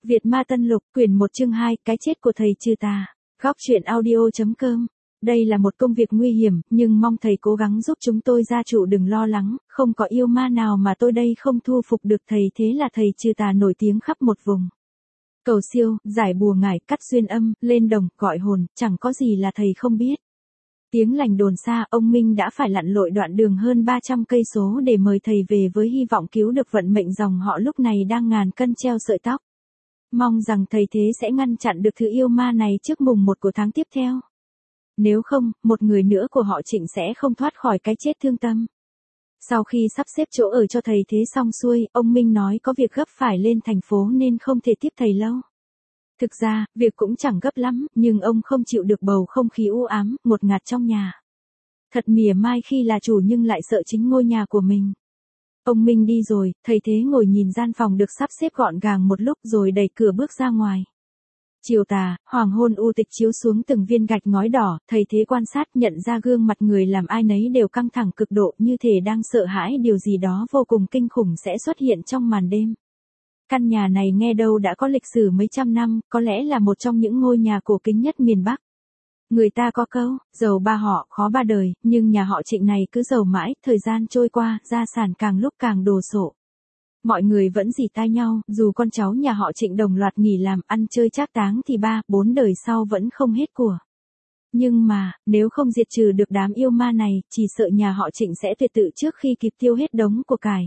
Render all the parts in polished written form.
Việt Ma Tân Lục, quyển 1 chương 2, cái chết của thầy trừ tà. Góc truyện audio.com. Đây là một công việc nguy hiểm, nhưng mong thầy cố gắng giúp chúng tôi gia chủ đừng lo lắng, không có yêu ma nào mà tôi đây không thu phục được thầy, thế là thầy trừ tà nổi tiếng khắp một vùng. Cầu siêu, giải bùa ngải, cắt xuyên âm, lên đồng, gọi hồn, chẳng có gì là thầy không biết. Tiếng lành đồn xa, ông Minh đã phải lặn lội đoạn đường hơn 300 cây số để mời thầy về với hy vọng cứu được vận mệnh dòng họ lúc này đang ngàn cân treo sợi tóc. Mong rằng thầy thế sẽ ngăn chặn được thứ yêu ma này trước mùng 1 của tháng tiếp theo. Nếu không, một người nữa của họ Trịnh sẽ không thoát khỏi cái chết thương tâm. Sau khi sắp xếp chỗ ở cho thầy thế xong xuôi, ông Minh nói có việc gấp phải lên thành phố nên không thể tiếp thầy lâu. Thực ra, việc cũng chẳng gấp lắm, nhưng ông không chịu được bầu không khí u ám, ngột ngạt trong nhà. Thật mỉa mai khi là chủ nhưng lại sợ chính ngôi nhà của mình. Ông Minh đi rồi, thầy thế ngồi nhìn gian phòng được sắp xếp gọn gàng một lúc rồi đẩy cửa bước ra ngoài. Chiều tà, hoàng hôn u tịch chiếu xuống từng viên gạch ngói đỏ, thầy thế quan sát nhận ra gương mặt người làm ai nấy đều căng thẳng cực độ như thể đang sợ hãi điều gì đó vô cùng kinh khủng sẽ xuất hiện trong màn đêm. Căn nhà này nghe đâu đã có lịch sử mấy trăm năm, có lẽ là một trong những ngôi nhà cổ kính nhất miền Bắc. Người ta có câu, giàu ba họ, khó ba đời, nhưng nhà họ Trịnh này cứ giàu mãi, thời gian trôi qua, gia sản càng lúc càng đồ sộ. Mọi người vẫn rỉ tai nhau, dù con cháu nhà họ Trịnh đồng loạt nghỉ làm, ăn chơi trác táng thì 3-4 đời sau vẫn không hết của. Nhưng mà, nếu không diệt trừ được đám yêu ma này, chỉ sợ nhà họ Trịnh sẽ tuyệt tự trước khi kịp tiêu hết đống của cải.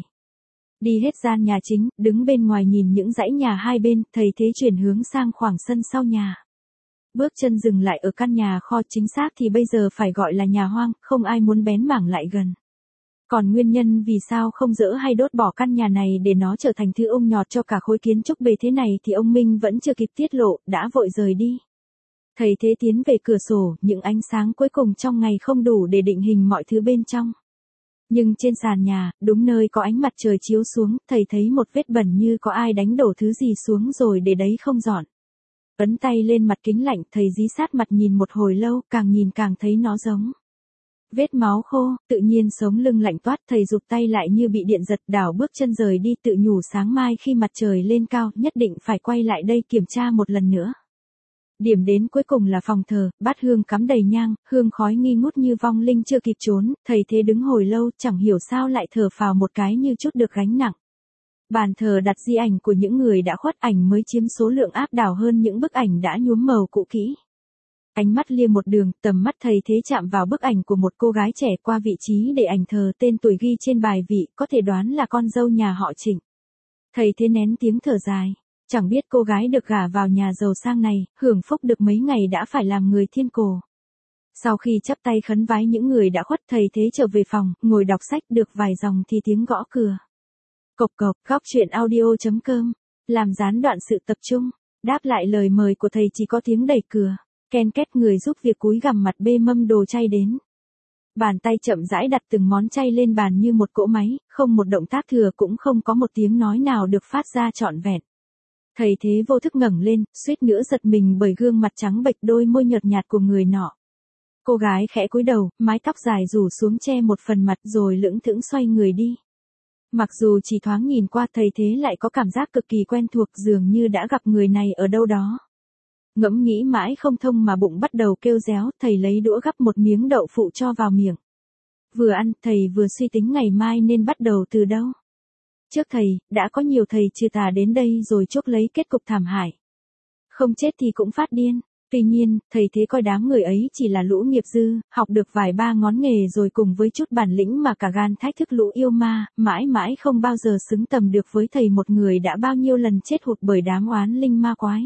Đi hết gian nhà chính, đứng bên ngoài nhìn những dãy nhà hai bên, thầy thế chuyển hướng sang khoảng sân sau nhà. Bước chân dừng lại ở căn nhà kho, chính xác thì bây giờ phải gọi là nhà hoang, không ai muốn bén mảng lại gần. Còn nguyên nhân vì sao không dỡ hay đốt bỏ căn nhà này để nó trở thành thứ ôm nhọt cho cả khối kiến trúc bề thế này thì ông Minh vẫn chưa kịp tiết lộ, đã vội rời đi. Thầy thế tiến về cửa sổ, những ánh sáng cuối cùng trong ngày không đủ để định hình mọi thứ bên trong. Nhưng trên sàn nhà, đúng nơi có ánh mặt trời chiếu xuống, thầy thấy một vết bẩn như có ai đánh đổ thứ gì xuống rồi để đấy không dọn. Ấn tay lên mặt kính lạnh, thầy dí sát mặt nhìn một hồi lâu, càng nhìn càng thấy nó giống. Vết máu khô, tự nhiên sống lưng lạnh toát, thầy rụt tay lại như bị điện giật, đảo bước chân rời đi, tự nhủ sáng mai khi mặt trời lên cao, nhất định phải quay lại đây kiểm tra một lần nữa. Điểm đến cuối cùng là phòng thờ, bát hương cắm đầy nhang, hương khói nghi ngút như vong linh chưa kịp trốn, thầy thế đứng hồi lâu, chẳng hiểu sao lại thở phào một cái như chút được gánh nặng. Bàn thờ đặt di ảnh của những người đã khuất, ảnh mới chiếm số lượng áp đảo hơn những bức ảnh đã nhuốm màu cũ kỹ. Ánh mắt lia một đường, tầm mắt thầy thế chạm vào bức ảnh của một cô gái trẻ qua vị trí để ảnh thờ, tên tuổi ghi trên bài vị, có thể đoán là con dâu nhà họ Trịnh. Thầy thế nén tiếng thở dài, chẳng biết cô gái được gả vào nhà giàu sang này, hưởng phúc được mấy ngày đã phải làm người thiên cổ. Sau khi chắp tay khấn vái những người đã khuất, thầy thế trở về phòng, ngồi đọc sách được vài dòng thì tiếng gõ cửa. Cộc cộc, góc truyện audio.com, làm gián đoạn sự tập trung, đáp lại lời mời của thầy chỉ có tiếng đẩy cửa. Ken két, người giúp việc cúi gằm mặt bê mâm đồ chay đến. Bàn tay chậm rãi đặt từng món chay lên bàn như một cỗ máy, không một động tác thừa cũng không có một tiếng nói nào được phát ra trọn vẹn. Thầy thế vô thức ngẩng lên, suýt nữa giật mình bởi gương mặt trắng bệch, đôi môi nhợt nhạt của người nọ. Cô gái khẽ cúi đầu, mái tóc dài rủ xuống che một phần mặt rồi lững thững xoay người đi. Mặc dù chỉ thoáng nhìn qua, thầy thế lại có cảm giác cực kỳ quen thuộc, dường như đã gặp người này ở đâu đó. Ngẫm nghĩ mãi không thông mà bụng bắt đầu kêu réo, thầy lấy đũa gắp một miếng đậu phụ cho vào miệng. Vừa ăn, thầy vừa suy tính ngày mai nên bắt đầu từ đâu. Trước thầy, đã có nhiều thầy trừ tà đến đây rồi chuốc lấy kết cục thảm hại. Không chết thì cũng phát điên. Tuy nhiên, thầy thế coi đám người ấy chỉ là lũ nghiệp dư, học được vài ba ngón nghề rồi cùng với chút bản lĩnh mà cả gan thách thức lũ yêu ma, mãi mãi không bao giờ xứng tầm được với thầy, một người đã bao nhiêu lần chết hụt bởi đám oán linh ma quái.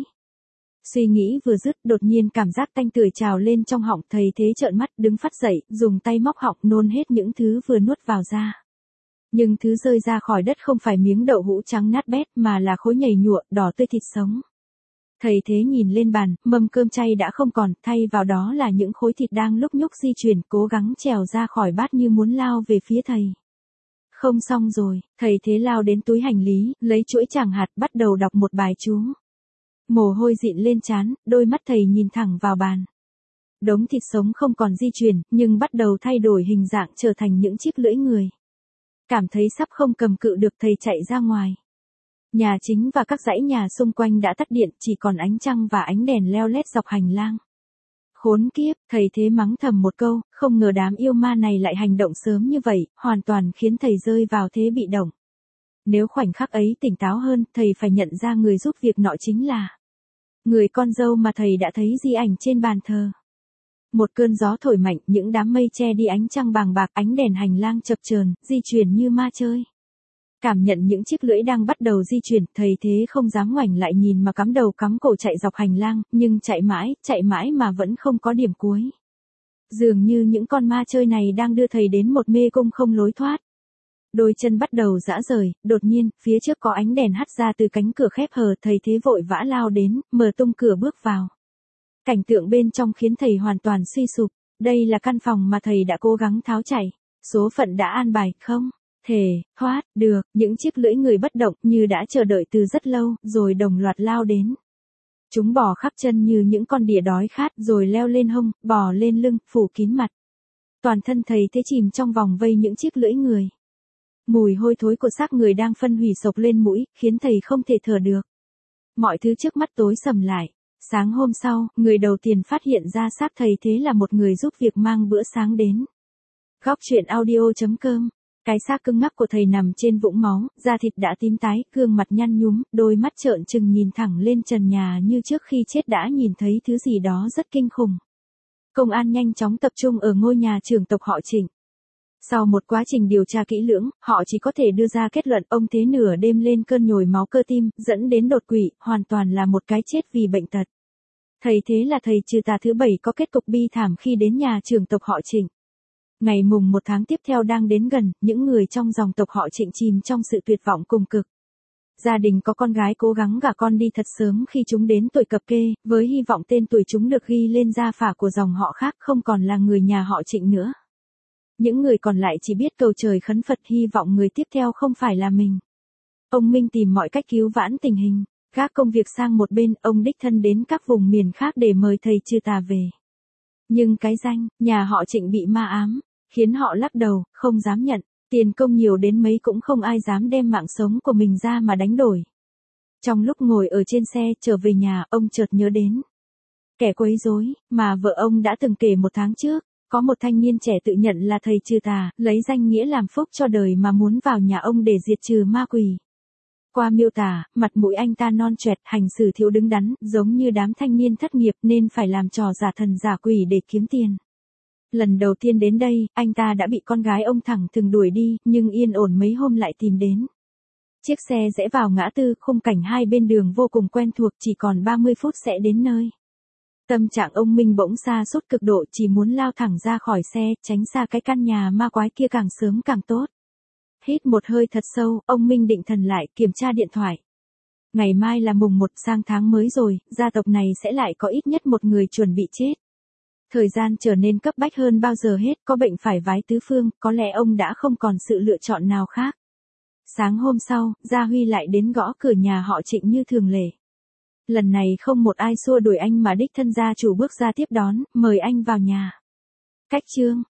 Suy nghĩ vừa dứt, đột nhiên cảm giác tanh tưởi trào lên trong họng, thầy thế trợn mắt, đứng phắt dậy, dùng tay móc họng nôn hết những thứ vừa nuốt vào ra. Nhưng thứ rơi ra khỏi đất không phải miếng đậu hũ trắng nát bét mà là khối nhầy nhụa, đỏ tươi thịt sống. Thầy thế nhìn lên bàn, mâm cơm chay đã không còn, thay vào đó là những khối thịt đang lúc nhúc di chuyển, cố gắng trèo ra khỏi bát như muốn lao về phía thầy. Không xong rồi, thầy thế lao đến túi hành lý, lấy chuỗi tràng hạt, bắt đầu đọc một bài chú. Mồ hôi dịn lên trán, đôi mắt thầy nhìn thẳng vào bàn. Đống thịt sống không còn di chuyển, nhưng bắt đầu thay đổi hình dạng trở thành những chiếc lưỡi người. Cảm thấy sắp không cầm cự được, thầy chạy ra ngoài. Nhà chính và các dãy nhà xung quanh đã tắt điện, chỉ còn ánh trăng và ánh đèn leo lét dọc hành lang. Khốn kiếp, thầy thế mắng thầm một câu, không ngờ đám yêu ma này lại hành động sớm như vậy, hoàn toàn khiến thầy rơi vào thế bị động. Nếu khoảnh khắc ấy tỉnh táo hơn, thầy phải nhận ra người giúp việc nọ chính là người con dâu mà thầy đã thấy di ảnh trên bàn thờ. Một cơn gió thổi mạnh, những đám mây che đi ánh trăng bàng bạc, ánh đèn hành lang chập chờn, di chuyển như ma chơi. Cảm nhận những chiếc lưỡi đang bắt đầu di chuyển, thầy thế không dám ngoảnh lại nhìn mà cắm đầu cắm cổ chạy dọc hành lang, nhưng chạy mãi mà vẫn không có điểm cuối. Dường như những con ma chơi này đang đưa thầy đến một mê cung không lối thoát. Đôi chân bắt đầu rã rời, đột nhiên, phía trước có ánh đèn hắt ra từ cánh cửa khép hờ, thầy thế vội vã lao đến, mở tung cửa bước vào. Cảnh tượng bên trong khiến thầy hoàn toàn suy sụp, đây là căn phòng mà thầy đã cố gắng tháo chạy. Số phận đã an bài, không thể thoát được, những chiếc lưỡi người bất động như đã chờ đợi từ rất lâu, rồi đồng loạt lao đến. Chúng bò khắp chân như những con đỉa đói khát, rồi leo lên hông, bò lên lưng, phủ kín mặt. Toàn thân thầy thế chìm trong vòng vây những chiếc lưỡi người. Mùi hôi thối của xác người đang phân hủy sộc lên mũi, khiến thầy không thể thở được. Mọi thứ trước mắt tối sầm lại. Sáng hôm sau, người đầu tiên phát hiện ra xác thầy thế là một người giúp việc mang bữa sáng đến. Góc truyện audio.com. Cái xác cứng ngắc của thầy nằm trên vũng máu, da thịt đã tím tái, gương mặt nhăn nhúm, đôi mắt trợn trừng nhìn thẳng lên trần nhà như trước khi chết đã nhìn thấy thứ gì đó rất kinh khủng. Công an nhanh chóng tập trung ở ngôi nhà trưởng tộc họ Trịnh. Sau một quá trình điều tra kỹ lưỡng, họ chỉ có thể đưa ra kết luận ông thế nửa đêm lên cơn nhồi máu cơ tim, dẫn đến đột quỵ, hoàn toàn là một cái chết vì bệnh tật. Thầy thế là thầy trừ tà thứ 7 có kết cục bi thảm khi đến nhà trưởng tộc họ Trịnh. Ngày mùng 1 tháng tiếp theo đang đến gần, những người trong dòng tộc họ Trịnh chìm trong sự tuyệt vọng cùng cực. Gia đình có con gái cố gắng gả con đi thật sớm khi chúng đến tuổi cập kê, với hy vọng tên tuổi chúng được ghi lên gia phả của dòng họ khác không còn là người nhà họ Trịnh nữa. Những người còn lại chỉ biết cầu trời khấn Phật hy vọng người tiếp theo không phải là mình. Ông Minh tìm mọi cách cứu vãn tình hình, gác công việc sang một bên, ông đích thân đến các vùng miền khác để mời thầy trừ tà về. Nhưng cái danh, nhà họ Trịnh bị ma ám, khiến họ lắc đầu, không dám nhận, tiền công nhiều đến mấy cũng không ai dám đem mạng sống của mình ra mà đánh đổi. Trong lúc ngồi ở trên xe trở về nhà, ông chợt nhớ đến kẻ quấy rối mà vợ ông đã từng kể 1 tháng trước. Có một thanh niên trẻ tự nhận là thầy trừ tà, lấy danh nghĩa làm phúc cho đời mà muốn vào nhà ông để diệt trừ ma quỷ. Qua miêu tả, mặt mũi anh ta non choẹt, hành xử thiếu đứng đắn, giống như đám thanh niên thất nghiệp nên phải làm trò giả thần giả quỷ để kiếm tiền. Lần đầu tiên đến đây, anh ta đã bị con gái ông thẳng thừng đuổi đi, nhưng yên ổn mấy hôm lại tìm đến. Chiếc xe rẽ vào ngã tư, khung cảnh hai bên đường vô cùng quen thuộc, chỉ còn 30 phút sẽ đến nơi. Tâm trạng ông Minh bỗng sa sút cực độ, chỉ muốn lao thẳng ra khỏi xe, tránh xa cái căn nhà ma quái kia càng sớm càng tốt. Hít một hơi thật sâu, ông Minh định thần lại, kiểm tra điện thoại. Ngày mai là mùng 1 sang tháng mới rồi, gia tộc này sẽ lại có ít nhất một người chuẩn bị chết. Thời gian trở nên cấp bách hơn bao giờ hết, có bệnh phải vái tứ phương, có lẽ ông đã không còn sự lựa chọn nào khác. Sáng hôm sau, Gia Huy lại đến gõ cửa nhà họ Trịnh như thường lệ. Lần này không một ai xua đuổi anh mà đích thân gia chủ bước ra tiếp đón, mời anh vào nhà. Cách chương